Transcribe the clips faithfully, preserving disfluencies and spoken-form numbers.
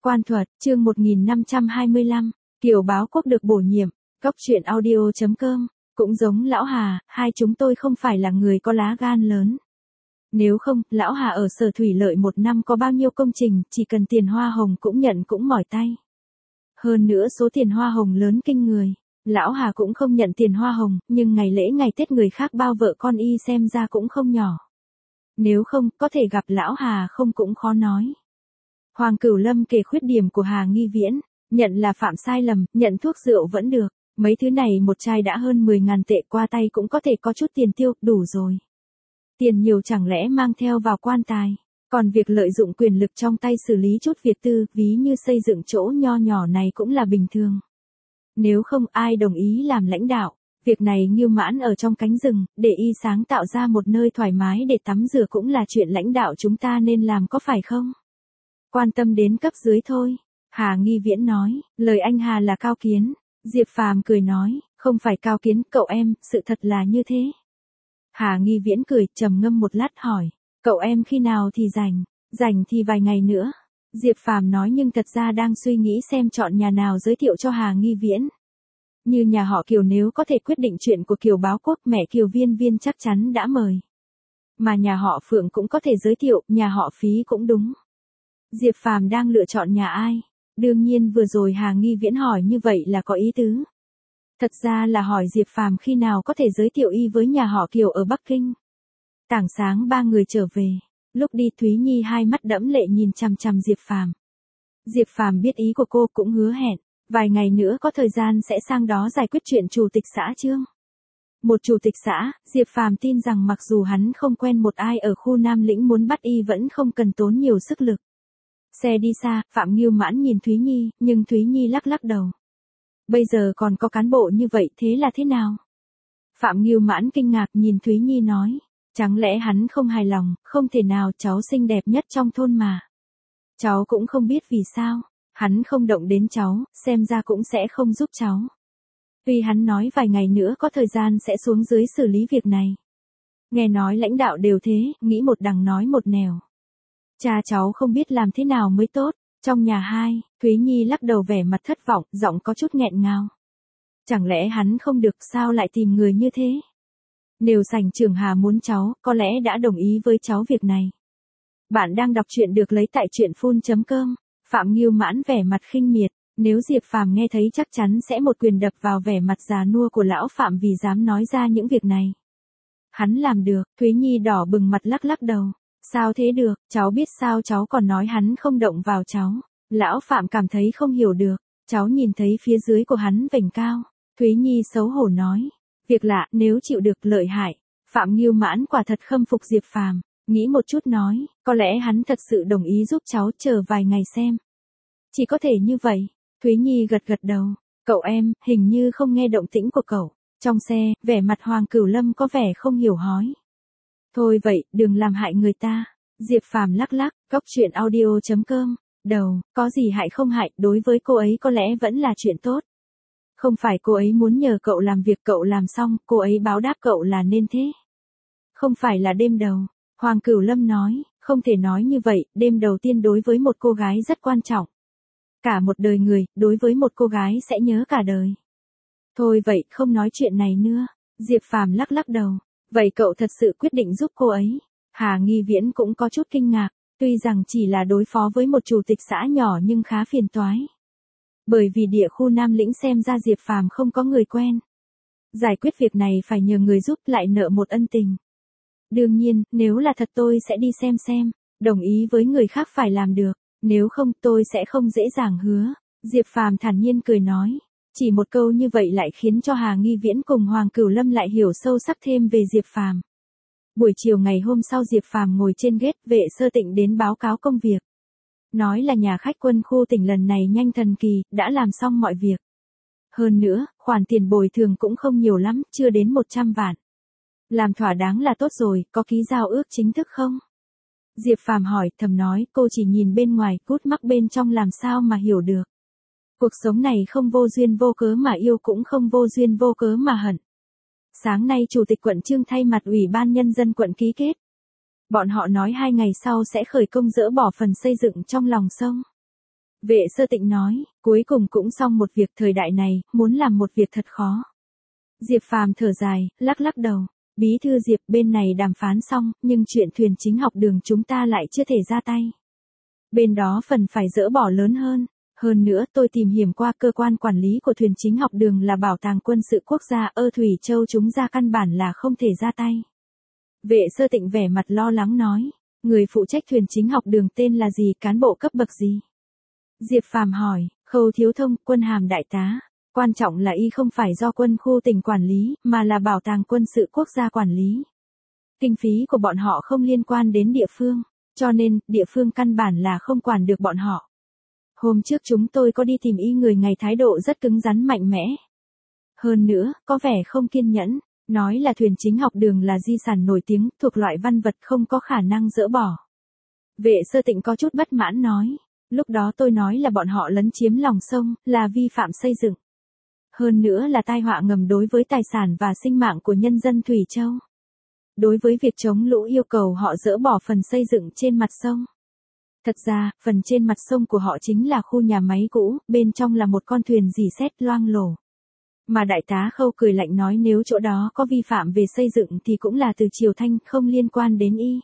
Quan thuật, chương một nghìn năm trăm hai mươi lăm, Kiều Báo Quốc được bổ nhiệm, Cóc truyện audio chấm com, cũng giống lão Hà, hai chúng tôi không phải là người có lá gan lớn. Nếu không, lão Hà ở Sở Thủy Lợi một năm có bao nhiêu công trình, chỉ cần tiền hoa hồng cũng nhận cũng mỏi tay. Hơn nữa số tiền hoa hồng lớn kinh người. Lão Hà cũng không nhận tiền hoa hồng, nhưng ngày lễ ngày Tết người khác bao vợ con y xem ra cũng không nhỏ. Nếu không, có thể gặp lão Hà không cũng khó nói. Hoàng Cửu Lâm kể khuyết điểm của Hà Nghi Viễn, nhận là phạm sai lầm, nhận thuốc rượu vẫn được, mấy thứ này một chai đã hơn mười ngàn tệ qua tay cũng có thể có chút tiền tiêu, đủ rồi. Tiền nhiều chẳng lẽ mang theo vào quan tài, còn việc lợi dụng quyền lực trong tay xử lý chút việc tư, ví như xây dựng chỗ nho nhỏ này cũng là bình thường. Nếu không ai đồng ý làm lãnh đạo, việc này Ngưu Mãn ở trong cánh rừng, để y sáng tạo ra một nơi thoải mái để tắm rửa cũng là chuyện lãnh đạo chúng ta nên làm có phải không? Quan tâm đến cấp dưới thôi. Hà Nghi Viễn nói, lời anh Hà là cao kiến. Diệp Phàm cười nói, không phải cao kiến cậu em, sự thật là như thế. Hà Nghi Viễn cười, trầm ngâm một lát hỏi, cậu em khi nào thì rảnh, rảnh thì vài ngày nữa. Diệp Phàm nói nhưng thật ra đang suy nghĩ xem chọn nhà nào giới thiệu cho Hà Nghi Viễn. Như nhà họ Kiều nếu có thể quyết định chuyện của Kiều Báo Quốc, mẹ Kiều Viên Viên chắc chắn đã mời. Mà nhà họ Phượng cũng có thể giới thiệu, nhà họ Phí cũng đúng. Diệp Phàm đang lựa chọn nhà ai? Đương nhiên vừa rồi Hà Nghi Viễn hỏi như vậy là có ý tứ. Thật ra là hỏi Diệp Phàm khi nào có thể giới thiệu y với nhà họ Kiều ở Bắc Kinh. Tảng sáng ba người trở về, lúc đi Thúy Nhi hai mắt đẫm lệ nhìn chằm chằm Diệp Phàm. Diệp Phàm biết ý của cô cũng hứa hẹn, vài ngày nữa có thời gian sẽ sang đó giải quyết chuyện chủ tịch xã Trương. Một chủ tịch xã, Diệp Phàm tin rằng mặc dù hắn không quen một ai ở khu Nam Lĩnh muốn bắt y vẫn không cần tốn nhiều sức lực. Xe đi xa, Phạm Ngưu Mãn nhìn Thúy Nhi, nhưng Thúy Nhi lắc lắc đầu. Bây giờ còn có cán bộ như vậy thế là thế nào? Phạm Ngưu Mãn kinh ngạc nhìn Thúy Nhi nói, chẳng lẽ hắn không hài lòng, không thể nào, cháu xinh đẹp nhất trong thôn mà. Cháu cũng không biết vì sao, hắn không động đến cháu, xem ra cũng sẽ không giúp cháu. Vì hắn nói vài ngày nữa có thời gian sẽ xuống dưới xử lý việc này. Nghe nói lãnh đạo đều thế, nghĩ một đằng nói một nẻo. Cha cháu không biết làm thế nào mới tốt. Trong nhà hai, Thúy Nhi lắc đầu vẻ mặt thất vọng, giọng có chút nghẹn ngào. Chẳng lẽ hắn không được sao lại tìm người như thế? Nếu sảnh trưởng Hà muốn cháu, có lẽ đã đồng ý với cháu việc này. Bạn đang đọc truyện được lấy tại truyện phun chấm com. Phạm Ngưu Mãn vẻ mặt khinh miệt, nếu Diệp Phàm nghe thấy chắc chắn sẽ một quyền đập vào vẻ mặt già nua của lão Phạm vì dám nói ra những việc này. Hắn làm được, Thúy Nhi đỏ bừng mặt lắc lắc đầu. Sao thế được, cháu biết sao cháu còn nói hắn không động vào cháu. Lão Phạm cảm thấy không hiểu được, cháu nhìn thấy phía dưới của hắn vành cao. Thúy Nhi xấu hổ nói, việc lạ, nếu chịu được lợi hại. Phạm Ngưu Mãn quả thật khâm phục Diệp Phàm, nghĩ một chút nói, có lẽ hắn thật sự đồng ý giúp cháu chờ vài ngày xem. Chỉ có thể như vậy. Thúy Nhi gật gật đầu, cậu em, hình như không nghe động tĩnh của cậu. Trong xe, vẻ mặt Hoàng Cửu Lâm có vẻ không hiểu hói. Thôi vậy, đừng làm hại người ta. Diệp Phàm lắc lắc, Cóc truyện audio chấm com, đầu, có gì hại không hại, đối với cô ấy có lẽ vẫn là chuyện tốt. Không phải cô ấy muốn nhờ cậu làm việc cậu làm xong, cô ấy báo đáp cậu là nên thế. Không phải là đêm đầu, Hoàng Cửu Lâm nói, không thể nói như vậy, đêm đầu tiên đối với một cô gái rất quan trọng. Cả một đời người, đối với một cô gái sẽ nhớ cả đời. Thôi vậy, không nói chuyện này nữa. Diệp Phàm lắc lắc đầu. Vậy cậu thật sự quyết định giúp cô ấy? Hà Nghi Viễn cũng có chút kinh ngạc, tuy rằng chỉ là đối phó với một chủ tịch xã nhỏ nhưng khá phiền toái. Bởi vì địa khu Nam Lĩnh xem ra Diệp Phàm không có người quen. Giải quyết việc này phải nhờ người giúp lại nợ một ân tình. Đương nhiên, nếu là thật tôi sẽ đi xem xem, đồng ý với người khác phải làm được, nếu không tôi sẽ không dễ dàng hứa. Diệp Phàm thản nhiên cười nói. Chỉ một câu như vậy lại khiến cho Hà Nghi Viễn cùng Hoàng Cửu Lâm lại hiểu sâu sắc thêm về Diệp Phàm. Buổi chiều ngày hôm sau Diệp Phàm ngồi trên ghét, vệ Sơ Tịnh đến báo cáo công việc. Nói là nhà khách quân khu tỉnh lần này nhanh thần kỳ, đã làm xong mọi việc. Hơn nữa, khoản tiền bồi thường cũng không nhiều lắm, chưa đến một trăm vạn. Làm thỏa đáng là tốt rồi, có ký giao ước chính thức không? Diệp Phàm hỏi, thầm nói, cô chỉ nhìn bên ngoài, cút mắc bên trong làm sao mà hiểu được. Cuộc sống này không vô duyên vô cớ mà yêu cũng không vô duyên vô cớ mà hận. Sáng nay Chủ tịch quận Trương thay mặt Ủy ban Nhân dân quận ký kết. Bọn họ nói hai ngày sau sẽ khởi công dỡ bỏ phần xây dựng trong lòng sông. Vệ Sơ Tịnh nói, cuối cùng cũng xong một việc, thời đại này, muốn làm một việc thật khó. Diệp Phàm thở dài, lắc lắc đầu. Bí thư Diệp, bên này đàm phán xong, nhưng chuyện thuyền chính học đường chúng ta lại chưa thể ra tay. Bên đó phần phải dỡ bỏ lớn hơn. Hơn nữa tôi tìm hiểu qua cơ quan quản lý của thuyền chính học đường là Bảo tàng Quân sự Quốc gia ở Thủy Châu, chúng ra căn bản là không thể ra tay. Vệ Sơ Tịnh vẻ mặt lo lắng nói, người phụ trách thuyền chính học đường tên là gì, cán bộ cấp bậc gì? Diệp Phàm hỏi, Khâu Thiếu Thông, quân hàm đại tá. Quan trọng là y không phải do quân khu tỉnh quản lý, mà là Bảo tàng Quân sự Quốc gia quản lý. Kinh phí của bọn họ không liên quan đến địa phương, cho nên, địa phương căn bản là không quản được bọn họ. Hôm trước chúng tôi có đi tìm y, người ngày thái độ rất cứng rắn mạnh mẽ. Hơn nữa, có vẻ không kiên nhẫn, nói là thuyền chính học đường là di sản nổi tiếng, thuộc loại văn vật không có khả năng dỡ bỏ. Vệ Sơ Tịnh có chút bất mãn nói, lúc đó tôi nói là bọn họ lấn chiếm lòng sông, là vi phạm xây dựng. Hơn nữa là tai họa ngầm đối với tài sản và sinh mạng của nhân dân Thủy Châu. Đối với việc chống lũ yêu cầu họ dỡ bỏ phần xây dựng trên mặt sông. Thật ra, phần trên mặt sông của họ chính là khu nhà máy cũ, bên trong là một con thuyền dì xét loang lổ. Mà đại tá Khâu cười lạnh nói nếu chỗ đó có vi phạm về xây dựng thì cũng là từ Triều Thanh, không liên quan đến y.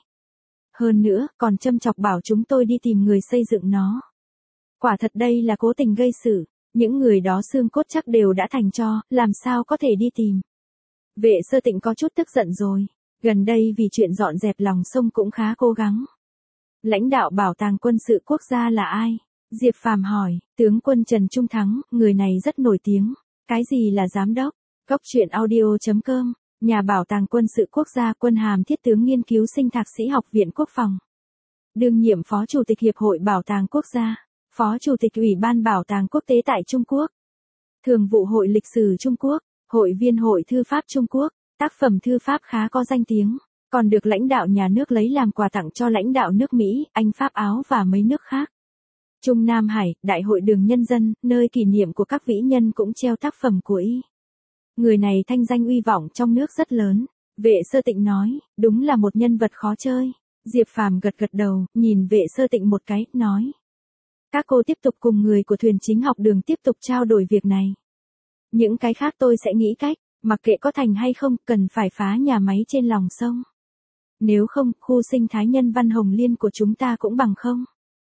Hơn nữa, còn châm chọc bảo chúng tôi đi tìm người xây dựng nó. Quả thật đây là cố tình gây sự, những người đó xương cốt chắc đều đã thành tro, làm sao có thể đi tìm. Vệ Sơ Tịnh có chút tức giận rồi, gần đây vì chuyện dọn dẹp lòng sông cũng khá cố gắng. Lãnh đạo Bảo tàng Quân sự Quốc gia là ai? Diệp Phàm hỏi, tướng quân Trần Trung Thắng, người này rất nổi tiếng. Cái gì là giám đốc? Cốc truyện audio chấm com, nhà Bảo tàng Quân sự Quốc gia, quân hàm thiết tướng, nghiên cứu sinh, thạc sĩ Học viện Quốc phòng. Đương nhiệm Phó Chủ tịch Hiệp hội Bảo tàng Quốc gia, Phó Chủ tịch Ủy ban Bảo tàng Quốc tế tại Trung Quốc, Thường vụ Hội Lịch sử Trung Quốc, Hội viên Hội Thư pháp Trung Quốc, tác phẩm thư pháp khá có danh tiếng. Còn được lãnh đạo nhà nước lấy làm quà tặng cho lãnh đạo nước Mỹ, Anh, Pháp, Áo và mấy nước khác. Trung Nam Hải, Đại hội Đường Nhân dân, nơi kỷ niệm của các vĩ nhân cũng treo tác phẩm của y. Người này thanh danh uy vọng trong nước rất lớn. Vệ Sơ Tịnh nói, đúng là một nhân vật khó chơi. Diệp Phàm gật gật đầu, nhìn Vệ Sơ Tịnh một cái, nói. Các cô tiếp tục cùng người của thuyền chính học đường tiếp tục trao đổi việc này. Những cái khác tôi sẽ nghĩ cách, mặc kệ có thành hay không, cần phải phá nhà máy trên lòng sông. Nếu không, khu sinh thái nhân văn Hồng Liên của chúng ta cũng bằng không.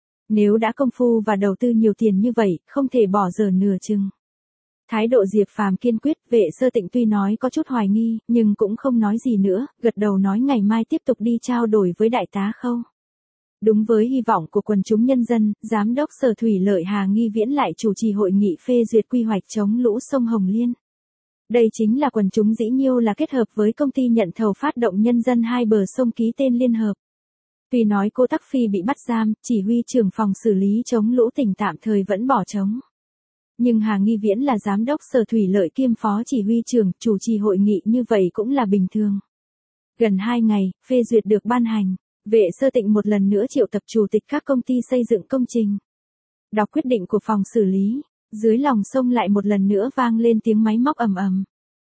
Nếu đã công phu và đầu tư nhiều tiền như vậy, không thể bỏ dở nửa chừng. Thái độ Diệp Phàm kiên quyết. Vệ Sơ Tịnh tuy nói có chút hoài nghi, nhưng cũng không nói gì nữa, gật đầu nói ngày mai tiếp tục đi trao đổi với đại tá Khâu. Đúng với hy vọng của quần chúng nhân dân, Giám đốc Sở Thủy lợi Hà Nghi Viễn lại chủ trì hội nghị phê duyệt quy hoạch chống lũ sông Hồng Liên. Đây chính là quần chúng Dĩ Nhiêu là kết hợp với công ty nhận thầu phát động nhân dân hai bờ sông ký tên liên hợp. Tuy nói cô Tắc Phi bị bắt giam, chỉ huy trưởng phòng xử lý chống lũ tỉnh tạm thời vẫn bỏ trống. Nhưng Hà Nghi Viễn là giám đốc Sở Thủy lợi kiêm phó chỉ huy trưởng, chủ trì hội nghị như vậy cũng là bình thường. Gần hai ngày, phê duyệt được ban hành, Vệ Sơ Tịnh một lần nữa triệu tập chủ tịch các công ty xây dựng công trình. Đọc quyết định của phòng xử lý. Dưới lòng sông lại một lần nữa vang lên tiếng máy móc ầm ầm.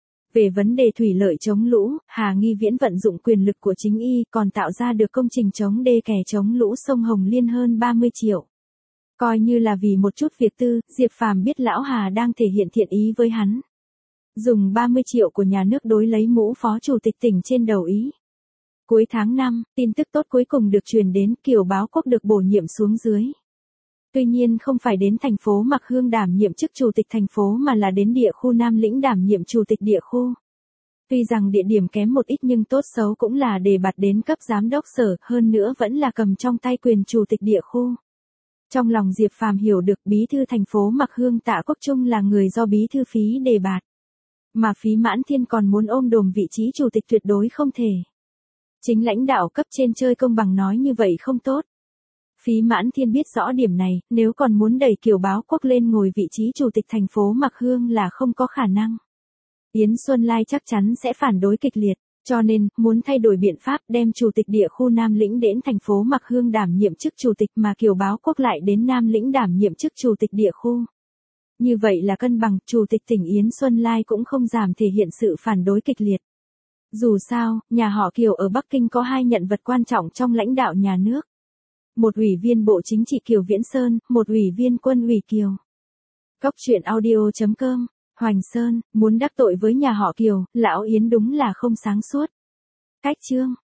Về vấn đề thủy lợi chống lũ, Hà Nghi Viễn vận dụng quyền lực của chính y, còn tạo ra được công trình chống đê kè chống lũ sông Hồng Liên hơn ba mươi triệu. Coi như là vì một chút việc tư, Diệp Phàm biết lão Hà đang thể hiện thiện ý với hắn. Dùng ba mươi triệu của nhà nước đối lấy mũ phó chủ tịch tỉnh trên đầu ý. Cuối tháng năm, tin tức tốt cuối cùng được truyền đến, Kiều Báo Quốc được bổ nhiệm xuống dưới. Tuy nhiên không phải đến thành phố Mạc Hương đảm nhiệm chức chủ tịch thành phố mà là đến địa khu Nam Lĩnh đảm nhiệm chủ tịch địa khu. Tuy rằng địa điểm kém một ít nhưng tốt xấu cũng là đề bạt đến cấp giám đốc sở, hơn nữa vẫn là cầm trong tay quyền chủ tịch địa khu. Trong lòng Diệp Phàm hiểu được bí thư thành phố Mạc Hương Tạ Quốc Trung là người do bí thư Phí đề bạt. Mà Phí Mãn Thiên còn muốn ôm đồm vị trí chủ tịch tuyệt đối không thể. Chính lãnh đạo cấp trên chơi công bằng nói như vậy không tốt. Phí Mãn Thiên biết rõ điểm này, nếu còn muốn đẩy Kiều Báo Quốc lên ngồi vị trí chủ tịch thành phố Mạc Hương là không có khả năng. Yến Xuân Lai chắc chắn sẽ phản đối kịch liệt, cho nên, muốn thay đổi biện pháp đem chủ tịch địa khu Nam Lĩnh đến thành phố Mạc Hương đảm nhiệm chức chủ tịch mà Kiều Báo Quốc lại đến Nam Lĩnh đảm nhiệm chức chủ tịch địa khu. Như vậy là cân bằng, chủ tịch tỉnh Yến Xuân Lai cũng không giảm thể hiện sự phản đối kịch liệt. Dù sao, nhà họ Kiều ở Bắc Kinh có hai nhận vật quan trọng trong lãnh đạo nhà nước. một ủy viên Bộ Chính trị Kiều Viễn Sơn, một ủy viên Quân ủy Kiều. Cốc truyện audio chấm com, Hoành Sơn, muốn đắc tội với nhà họ Kiều, lão Yến đúng là không sáng suốt. Cách chương